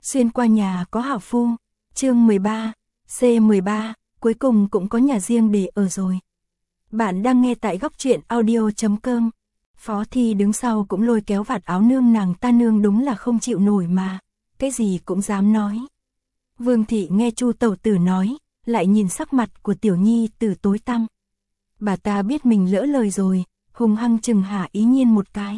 Xuyên qua nhà có hảo phu, chương 13, C13, cuối cùng cũng có nhà riêng để ở rồi. Bạn đang nghe tại góc truyện audio.com. Phó Thi đứng sau cũng lôi kéo vạt áo nương nàng ta, nương đúng là không chịu nổi mà, cái gì cũng dám nói. Vương Thị nghe Chu tẩu tử nói, lại nhìn sắc mặt của Tiểu Nhi Tử tối tăm. Bà ta biết mình lỡ lời rồi, hung hăng chừng Hạ Ý Nhiên một cái.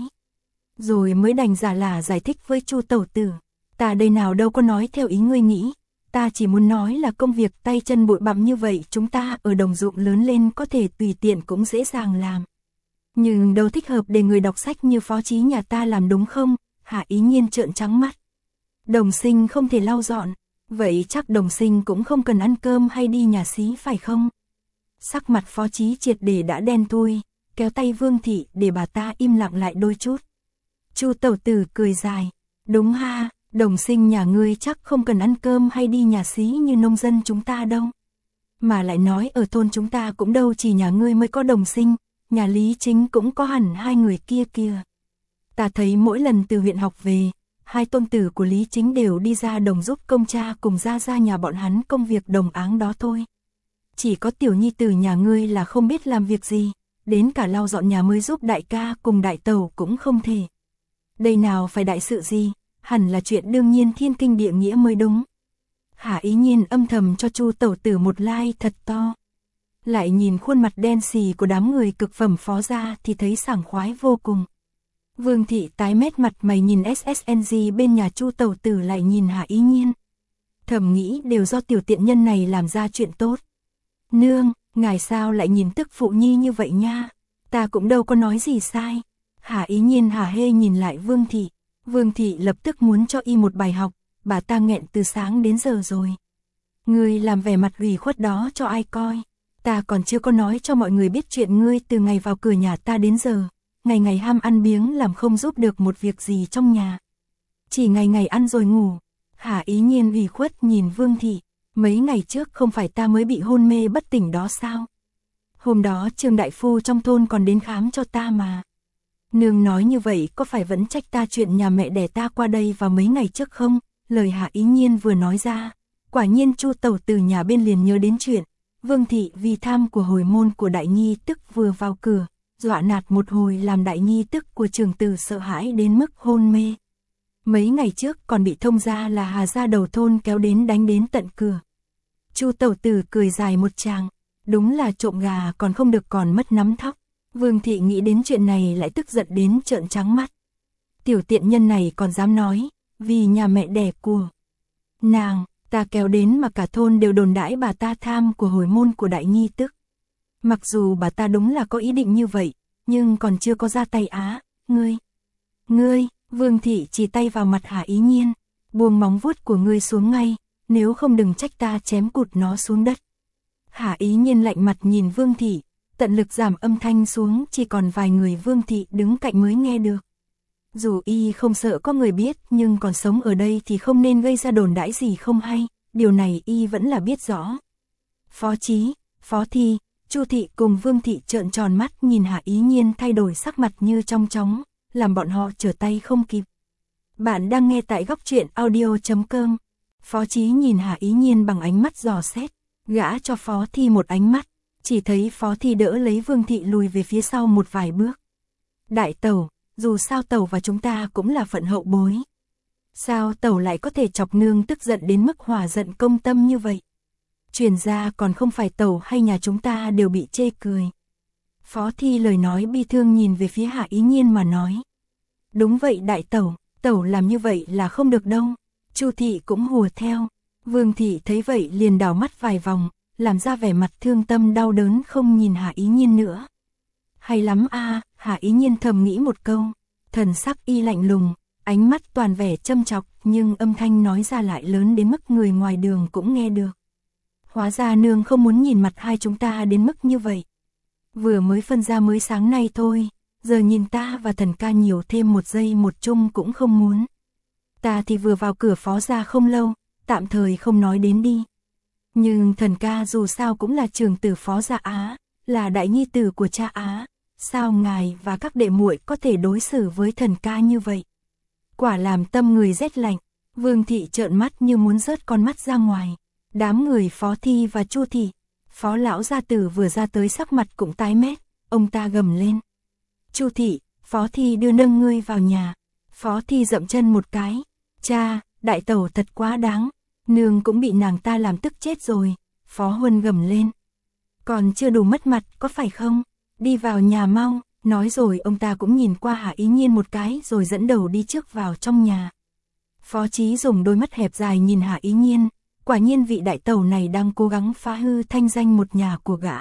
Rồi mới đành giả lả giải thích với Chu tẩu tử. Ta đây nào đâu có nói theo ý ngươi nghĩ, ta chỉ muốn nói là công việc tay chân bụi bặm như vậy chúng ta ở đồng ruộng lớn lên có thể tùy tiện cũng dễ dàng làm. Nhưng đâu thích hợp để người đọc sách như Phó Chí nhà ta làm đúng không? Hạ Ý Nhiên trợn trắng mắt. Đồng sinh không thể lau dọn, vậy chắc đồng sinh cũng không cần ăn cơm hay đi nhà xí phải không? Sắc mặt Phó Chí triệt để đã đen thui, kéo tay Vương Thị để bà ta im lặng lại đôi chút. Chu tẩu tử cười dài, đúng ha, đồng sinh nhà ngươi chắc không cần ăn cơm hay đi nhà xí như nông dân chúng ta đâu. Mà lại nói ở thôn chúng ta cũng đâu chỉ nhà ngươi mới có đồng sinh, nhà Lý Chính cũng có hẳn hai người kia kìa. Ta thấy mỗi lần từ huyện học về, hai tôn tử của Lý Chính đều đi ra đồng giúp công cha cùng ra nhà bọn hắn công việc đồng áng đó thôi. Chỉ có Tiểu Nhi Tử nhà ngươi là không biết làm việc gì, đến cả lau dọn nhà mới giúp đại ca cùng đại tẩu cũng không thể. Đây nào phải đại sự gì, hẳn là chuyện đương nhiên thiên kinh địa nghĩa mới đúng. Hạ Ý Nhiên âm thầm cho Chu tẩu tử một like thật to. Lại nhìn khuôn mặt đen xì của đám người cực phẩm Phó gia thì thấy sảng khoái vô cùng. Vương Thị tái mét mặt mày nhìn SSNG bên nhà Chu tẩu tử, lại nhìn Hạ Ý Nhiên. Thầm nghĩ đều do tiểu tiện nhân này làm ra chuyện tốt. Nương, ngài sao lại nhìn tức phụ nhi như vậy nha, ta cũng đâu có nói gì sai. Hạ Ý Nhiên hả hê nhìn lại Vương Thị. Vương Thị lập tức muốn cho y một bài học, bà ta nghẹn từ sáng đến giờ rồi. Ngươi làm vẻ mặt ủy khuất đó cho ai coi, ta còn chưa có nói cho mọi người biết chuyện ngươi từ ngày vào cửa nhà ta đến giờ, ngày ngày ham ăn biếng làm không giúp được một việc gì trong nhà. Chỉ ngày ngày ăn rồi ngủ. Hạ Ý Nhiên ủy khuất nhìn Vương Thị, mấy ngày trước không phải ta mới bị hôn mê bất tỉnh đó sao? Hôm đó Trương đại phu trong thôn còn đến khám cho ta mà. Nương nói như vậy có phải vẫn trách ta chuyện nhà mẹ đẻ ta qua đây vào mấy ngày trước không? Lời Hạ Ý Nhiên vừa nói ra, quả nhiên Chu tẩu tử nhà bên liền nhớ đến chuyện Vương Thị vì tham của hồi môn của đại nhi tức vừa vào cửa, dọa nạt một hồi làm đại nhi tức của trưởng tử sợ hãi đến mức hôn mê. Mấy ngày trước còn bị thông gia là Hà gia đầu thôn kéo đến đánh đến tận cửa. Chu tẩu tử cười dài một tràng, đúng là trộm gà còn không được còn mất nắm thóc. Vương Thị nghĩ đến chuyện này lại tức giận đến trợn trắng mắt. Tiểu tiện nhân này còn dám nói, vì nhà mẹ đẻ của nàng, ta kéo đến mà cả thôn đều đồn đãi bà ta tham của hồi môn của đại nhi tức. Mặc dù bà ta đúng là có ý định như vậy, nhưng còn chưa có ra tay á, ngươi, Vương Thị chỉ tay vào mặt Hạ Ý Nhiên, buông móng vuốt của ngươi xuống ngay, nếu không đừng trách ta chém cụt nó xuống đất. Hạ Ý Nhiên lạnh mặt nhìn Vương Thị, tận lực giảm âm thanh xuống, chỉ còn vài người Vương Thị đứng cạnh mới nghe được. Dù y không sợ có người biết, nhưng còn sống ở đây thì không nên gây ra đồn đãi gì không hay, điều này y vẫn là biết rõ. Phó Chí, Phó Thi, Chu Thị cùng Vương Thị trợn tròn mắt nhìn Hạ Ý Nhiên thay đổi sắc mặt như trong chóng, làm bọn họ trở tay không kịp. Bạn đang nghe tại góc truyện audio.com. Phó Chí nhìn Hạ Ý Nhiên bằng ánh mắt dò xét, gã cho Phó Thi một ánh mắt, chỉ thấy Phó Thi đỡ lấy Vương Thị lùi về phía sau một vài bước. Đại tẩu, dù sao tẩu và chúng ta cũng là phận hậu bối. Sao tẩu lại có thể chọc nương tức giận đến mức hỏa giận công tâm như vậy? Truyền ra còn không phải tẩu hay nhà chúng ta đều bị chê cười. Phó Thi lời nói bi thương nhìn về phía Hạ Ý Nhiên mà nói. Đúng vậy đại tẩu, tẩu làm như vậy là không được đâu. Chu Thị cũng hùa theo. Vương Thị thấy vậy liền đảo mắt vài vòng, làm ra vẻ mặt thương tâm đau đớn không nhìn Hạ Ý Nhiên nữa. Hay lắm a, Hạ Ý Nhiên thầm nghĩ một câu, thần sắc y lạnh lùng, ánh mắt toàn vẻ châm chọc, nhưng âm thanh nói ra lại lớn đến mức người ngoài đường cũng nghe được. Hóa ra nương không muốn nhìn mặt hai chúng ta đến mức như vậy. Vừa mới phân ra mới sáng nay thôi, giờ nhìn ta và thần ca nhiều thêm một giây một chung cũng không muốn. Ta thì vừa vào cửa Phó gia không lâu, tạm thời không nói đến đi. Nhưng thần ca dù sao cũng là trưởng tử Phó gia Á, là đại nhi tử của cha Á, sao ngài và các đệ muội có thể đối xử với thần ca như vậy? Quả làm tâm người rét lạnh. Vương thị trợn mắt như muốn rớt con mắt ra ngoài. Đám người Phó Thi và Chu thị, Phó lão gia tử vừa ra tới sắc mặt cũng tái mét, ông ta gầm lên. Chu thị, Phó Thi đưa nâng ngươi vào nhà. Phó Thi dậm chân một cái. Cha, đại tẩu thật quá đáng. Nương cũng bị nàng ta làm tức chết rồi. Phó Huân gầm lên. Còn chưa đủ mất mặt có phải không? Đi vào nhà mau. Nói rồi ông ta cũng nhìn qua Hạ Ý Nhiên một cái rồi dẫn đầu đi trước vào trong nhà. Phó Chí dùng đôi mắt hẹp dài nhìn Hạ Ý Nhiên. Quả nhiên vị đại tẩu này đang cố gắng phá hư thanh danh một nhà của gã.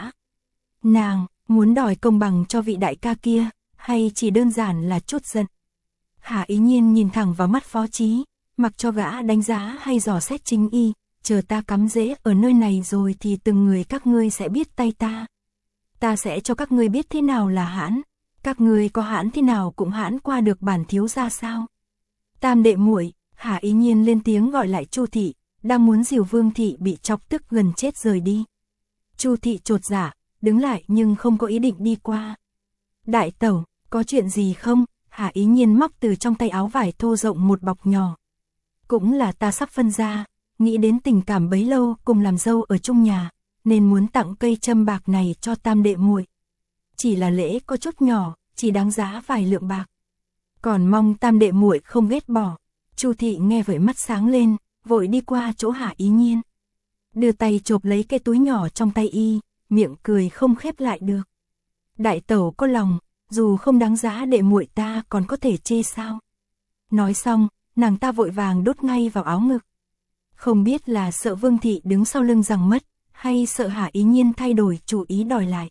Nàng muốn đòi công bằng cho vị đại ca kia, hay chỉ đơn giản là chút giận? Hạ Ý Nhiên nhìn thẳng vào mắt Phó Chí, mặc cho gã đánh giá hay dò xét chính y, chờ ta cắm rễ ở nơi này rồi thì từng người các ngươi sẽ biết tay ta. Ta sẽ cho các ngươi biết thế nào là hãn, các ngươi có hãn thế nào cũng hãn qua được bản thiếu gia sao? Tam đệ muội, Hạ Ý Nhiên lên tiếng gọi lại Chu thị, đang muốn dìu Vương thị bị chọc tức gần chết rời đi. Chu thị chột dạ, đứng lại nhưng không có ý định đi qua. Đại tẩu, có chuyện gì không? Hạ Ý Nhiên móc từ trong tay áo vải thô rộng một bọc nhỏ. Cũng là ta sắp phân ra, nghĩ đến tình cảm bấy lâu cùng làm dâu ở chung nhà, nên muốn tặng cây châm bạc này cho tam đệ muội. Chỉ là lễ có chút nhỏ, chỉ đáng giá vài lượng bạc. Còn mong tam đệ muội không ghét bỏ. Chu thị nghe vậy mắt sáng lên, vội đi qua chỗ Hạ Ý Nhiên. Đưa tay chộp lấy cái túi nhỏ trong tay y, miệng cười không khép lại được. Đại tẩu có lòng, dù không đáng giá đệ muội ta còn có thể chê sao? Nói xong, nàng ta vội vàng đốt ngay vào áo ngực. Không biết là sợ Vương thị đứng sau lưng rằng mất, hay sợ Hạ Ý Nhiên thay đổi chủ ý đòi lại.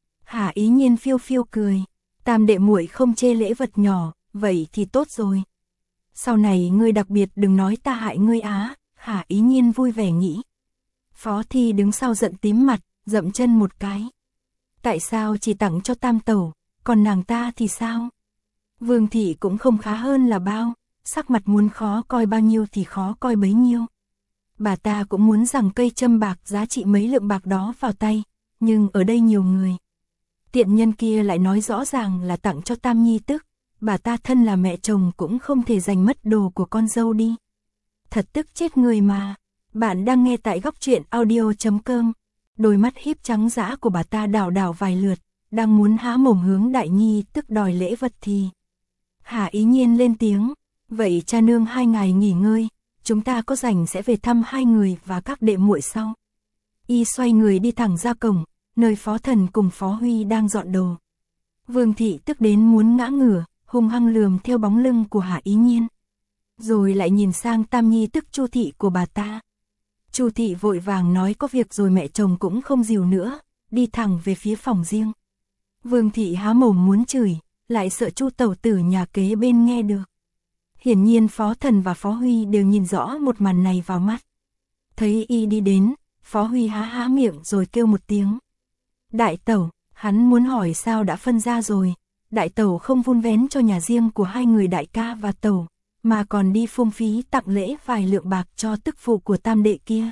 Hạ Ý Nhiên phiêu phiêu cười, tam đệ muội không chê lễ vật nhỏ, vậy thì tốt rồi. Sau này ngươi đặc biệt đừng nói ta hại ngươi á, Hạ Ý Nhiên vui vẻ nghĩ. Phó Thi đứng sau giận tím mặt, dậm chân một cái. Tại sao chỉ tặng cho tam tẩu, còn nàng ta thì sao? Vương thị cũng không khá hơn là bao, sắc mặt muốn khó coi bao nhiêu thì khó coi bấy nhiêu. Bà ta cũng muốn rằng cây châm bạc giá trị mấy lượng bạc đó vào tay, nhưng ở đây nhiều người. Tiện nhân kia lại nói rõ ràng là tặng cho tam nhi tức, bà ta thân là mẹ chồng cũng không thể giành mất đồ của con dâu đi. Thật tức chết người mà. Bạn đang nghe tại góc truyện audio.com. Đôi mắt híp trắng dã của bà ta đảo đảo vài lượt, đang muốn há mồm hướng đại nhi tức đòi lễ vật thì Hạ Ý Nhiên lên tiếng, vậy cha nương hai ngày nghỉ ngơi, chúng ta có rảnh sẽ về thăm hai người và các đệ muội sau. Y xoay người đi thẳng ra cổng, nơi Phó Thần cùng Phó Huy đang dọn đồ. Vương thị tức đến muốn ngã ngửa, hung hăng lườm theo bóng lưng của Hạ Ý Nhiên. Rồi lại nhìn sang tam nhi tức Chu thị của bà ta. Chu thị vội vàng nói có việc rồi mẹ chồng cũng không dìu nữa, đi thẳng về phía phòng riêng. Vương thị há mồm muốn chửi, lại sợ Chu tẩu tử nhà kế bên nghe được. Hiển nhiên Phó Thần và Phó Huy đều nhìn rõ một màn này vào mắt. Thấy y đi đến, Phó Huy há há miệng rồi kêu một tiếng. Đại tẩu, hắn muốn hỏi sao đã phân ra rồi, đại tẩu không vun vén cho nhà riêng của hai người đại ca và tẩu, mà còn đi phung phí tặng lễ vài lượng bạc cho tức phụ của tam đệ kia.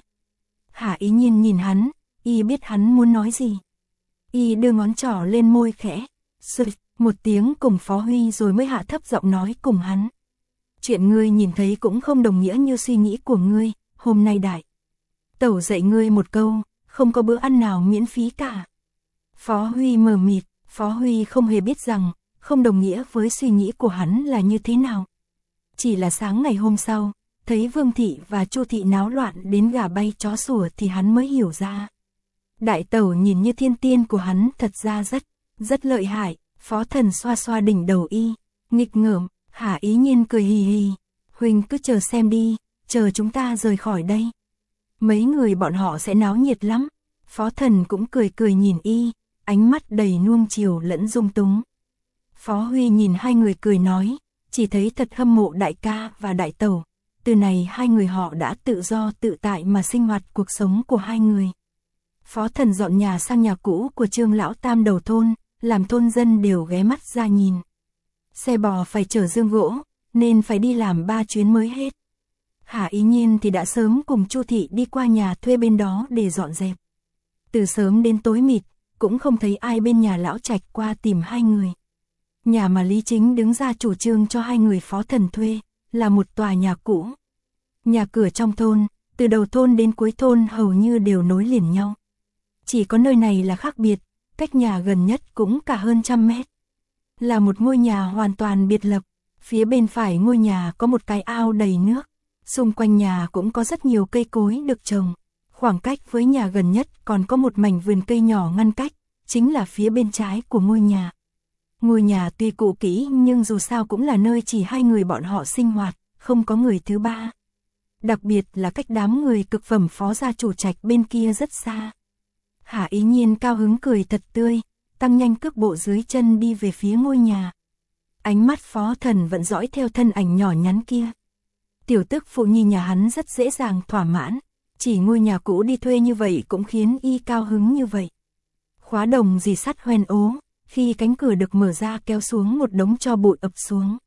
Hạ Ý Nhiên nhìn hắn, y biết hắn muốn nói gì. Y đưa ngón trỏ lên môi khẽ, sực một tiếng cùng Phó Huy rồi mới hạ thấp giọng nói cùng hắn. Chuyện ngươi nhìn thấy cũng không đồng nghĩa như suy nghĩ của ngươi, hôm nay đại tẩu dạy ngươi một câu, không có bữa ăn nào miễn phí cả. Phó Huy mờ mịt, Phó Huy không hề biết rằng, không đồng nghĩa với suy nghĩ của hắn là như thế nào. Chỉ là sáng ngày hôm sau, thấy Vương thị và Chu thị náo loạn đến gà bay chó sủa thì hắn mới hiểu ra. Đại tẩu nhìn như thiên tiên của hắn thật ra rất lợi hại. Phó Thần xoa xoa đỉnh đầu y, nghịch ngợm. Hạ Ý Nhiên cười hì hì, huynh cứ chờ xem đi, chờ chúng ta rời khỏi đây. Mấy người bọn họ sẽ náo nhiệt lắm. Phó Thần cũng cười cười nhìn y, ánh mắt đầy nuông chiều lẫn dung túng. Phó Huy nhìn hai người cười nói, chỉ thấy thật hâm mộ đại ca và đại tẩu. Từ này hai người họ đã tự do tự tại mà sinh hoạt cuộc sống của hai người. Phó Thần dọn nhà sang nhà cũ của Trương lão tam đầu thôn, làm thôn dân đều ghé mắt ra nhìn. Xe bò phải chở dương gỗ, nên phải đi làm 3 chuyến mới hết. Hạ Ý Nhiên thì đã sớm cùng Chu thị đi qua nhà thuê bên đó để dọn dẹp. Từ sớm đến tối mịt, cũng không thấy ai bên nhà lão Trạch qua tìm hai người. Nhà mà Lý Chính đứng ra chủ trương cho hai người Phó Thần thuê, là một tòa nhà cũ. Nhà cửa trong thôn, từ đầu thôn đến cuối thôn hầu như đều nối liền nhau. Chỉ có nơi này là khác biệt, cách nhà gần nhất cũng cả hơn 100 mét. Là một ngôi nhà hoàn toàn biệt lập, phía bên phải ngôi nhà có một cái ao đầy nước, xung quanh nhà cũng có rất nhiều cây cối được trồng. Khoảng cách với nhà gần nhất còn có một mảnh vườn cây nhỏ ngăn cách, chính là phía bên trái của ngôi nhà. Ngôi nhà tuy cũ kỹ nhưng dù sao cũng là nơi chỉ hai người bọn họ sinh hoạt, không có người thứ ba. Đặc biệt là cách đám người cực phẩm phó gia chủ trạch bên kia rất xa. Hạ Ý Nhiên cao hứng cười thật tươi, tăng nhanh cước bộ dưới chân đi về phía ngôi nhà. Ánh mắt Phó Thần vẫn dõi theo thân ảnh nhỏ nhắn kia. Tiểu tức phụ nhi nhà hắn rất dễ dàng thỏa mãn, chỉ ngôi nhà cũ đi thuê như vậy cũng khiến y cao hứng như vậy. Khóa đồng dì sắt hoen ố, khi cánh cửa được mở ra kéo xuống một đống tro bụi ập xuống.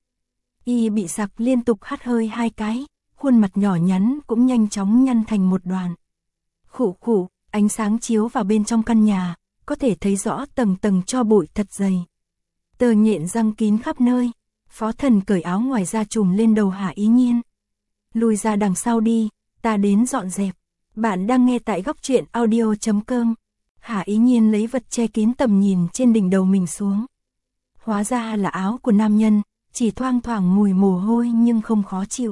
Y bị sặc liên tục hắt hơi 2 cái, khuôn mặt nhỏ nhắn cũng nhanh chóng nhăn thành một đoàn. Khụ khụ, ánh sáng chiếu vào bên trong căn nhà, có thể thấy rõ tầng tầng tro bụi thật dày. Tơ nhện răng kín khắp nơi, Phó Thần cởi áo ngoài ra trùm lên đầu Hạ Ý Nhiên. Lùi ra đằng sau đi, ta đến dọn dẹp. Bạn đang nghe tại góc truyện audio.com. Hạ Ý Nhiên lấy vật che kín tầm nhìn trên đỉnh đầu mình xuống. Hóa ra là áo của nam nhân, chỉ thoang thoảng mùi mồ hôi nhưng không khó chịu.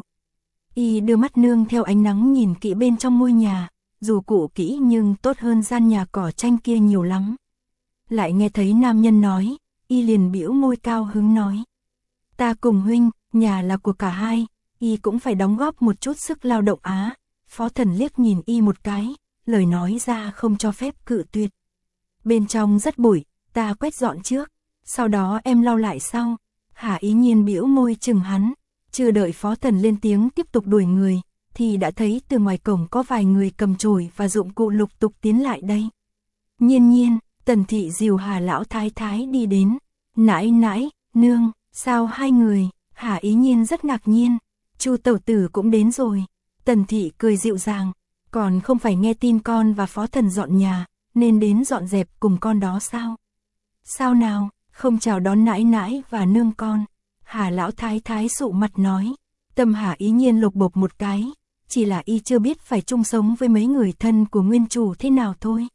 Y đưa mắt nương theo ánh nắng nhìn kỹ bên trong ngôi nhà, dù cũ kỹ nhưng tốt hơn gian nhà cỏ tranh kia nhiều lắm. Lại nghe thấy nam nhân nói, y liền bĩu môi cao hứng nói. Ta cùng huynh, nhà là của cả hai, y cũng phải đóng góp một chút sức lao động á. Phó Thần liếc nhìn y một cái, lời nói ra không cho phép cự tuyệt. Bên trong rất bụi, ta quét dọn trước, sau đó em lau lại sau. Hạ Ý Nhiên bĩu môi chừng hắn, chưa đợi Phó Thần lên tiếng tiếp tục đuổi người, thì đã thấy từ ngoài cổng có vài người cầm chổi và dụng cụ lục tục tiến lại đây. Nhiên Nhiên, Tần Thị dìu Hà lão thái thái đi đến. Nãi nãi, nương, sao hai người? Hạ Ý Nhiên rất ngạc nhiên. Chu tẩu tử cũng đến rồi. Tần Thị cười dịu dàng, còn không phải nghe tin con và Phó Thần dọn nhà, nên đến dọn dẹp cùng con đó sao? Sao nào, không chào đón nãi nãi và nương con? Hà lão thái thái sụ mặt nói. Tâm Hạ Ý Nhiên lục bộp một cái, chỉ là y chưa biết phải chung sống với mấy người thân của nguyên chủ thế nào thôi.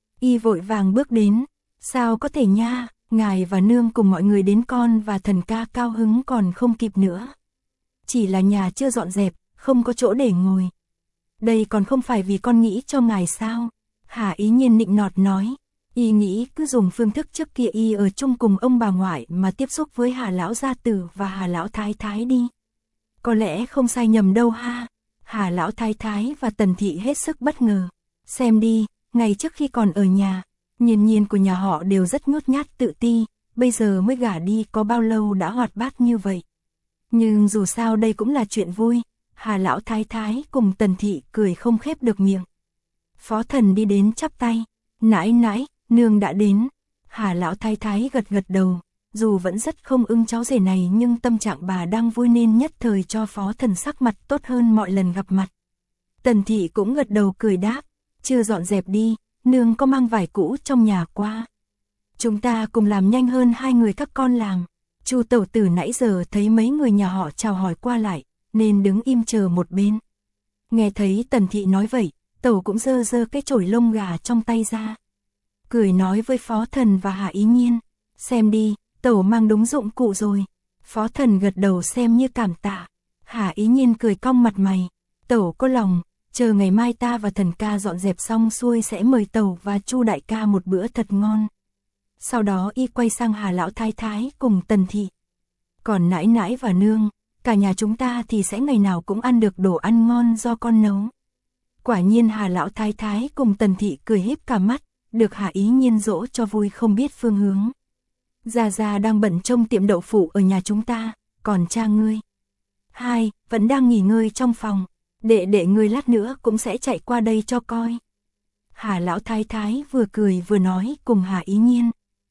Y vội vàng bước đến, sao có thể nha, ngài và nương cùng mọi người đến con và thần ca cao hứng còn không kịp nữa. Chỉ là nhà chưa dọn dẹp, không có chỗ để ngồi. Đây còn không phải vì con nghĩ cho ngài sao? Hạ Ý Nhiên nịnh nọt nói. Y nghĩ cứ dùng phương thức trước kia y ở chung cùng ông bà ngoại mà tiếp xúc với Hà lão gia tử và Hà lão thái thái đi. Có lẽ không sai nhầm đâu ha. Hà lão thái thái và Tần Thị hết sức bất ngờ. Xem đi, ngày trước khi còn ở nhà, Nhiên Nhiên của nhà họ đều rất nhút nhát tự ti, bây giờ mới gả đi có bao lâu đã hoạt bát như vậy. Nhưng dù sao đây cũng là chuyện vui, Hà lão thái thái cùng Tần Thị cười không khép được miệng. Phó Thần đi đến chắp tay, nãi nãi, nương đã đến. Hà lão thái thái gật gật đầu, dù vẫn rất không ưng cháu rể này nhưng tâm trạng bà đang vui nên nhất thời cho Phó Thần sắc mặt tốt hơn mọi lần gặp mặt. Tần Thị cũng gật đầu cười đáp, chưa dọn dẹp đi, nương có mang vải cũ trong nhà qua. Chúng ta cùng làm nhanh hơn hai người các con làm. Chu tẩu tử nãy giờ thấy mấy người nhà họ chào hỏi qua lại, nên đứng im chờ một bên. Nghe thấy Tần Thị nói vậy, tẩu cũng giơ giơ cái chổi lông gà trong tay ra. Cười nói với Phó Thần và Hạ Ý Nhiên, xem đi, tẩu mang đúng dụng cụ rồi. Phó Thần gật đầu xem như cảm tạ. Hạ Ý Nhiên cười cong mặt mày, tẩu có lòng, chờ ngày mai ta và thần ca dọn dẹp xong xuôi sẽ mời tẩu và Chu đại ca một bữa thật ngon. Sau đó y quay sang Hà lão thái thái cùng Tần Thị. Còn nãi nãi và nương, cả nhà chúng ta thì sẽ ngày nào cũng ăn được đồ ăn ngon do con nấu. Quả nhiên Hà lão thái thái cùng Tần Thị cười híp cả mắt, được Hạ Ý Nhiên dỗ cho vui không biết phương hướng. Gia Gia đang bận trông tiệm đậu phụ ở nhà chúng ta, còn cha ngươi. Hai, vẫn đang nghỉ ngơi trong phòng, đệ ngươi lát nữa cũng sẽ chạy qua đây cho coi. Hà lão thái thái vừa cười vừa nói cùng Hạ Ý Nhiên.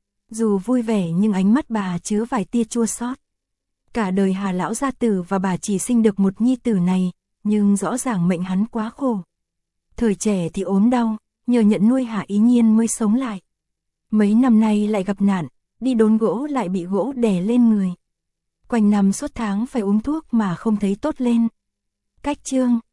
Dù vui vẻ nhưng ánh mắt bà chứa vài tia chua xót. Cả đời Hà lão gia tử và bà chỉ sinh được một nhi tử này, nhưng rõ ràng mệnh hắn quá khổ. Thời trẻ thì ốm đau, nhờ nhận nuôi Hạ Ý Nhiên mới sống lại. Mấy năm nay lại gặp nạn, đi đốn gỗ lại bị gỗ đè lên người. Quanh năm suốt tháng phải uống thuốc mà không thấy tốt lên. Cách chương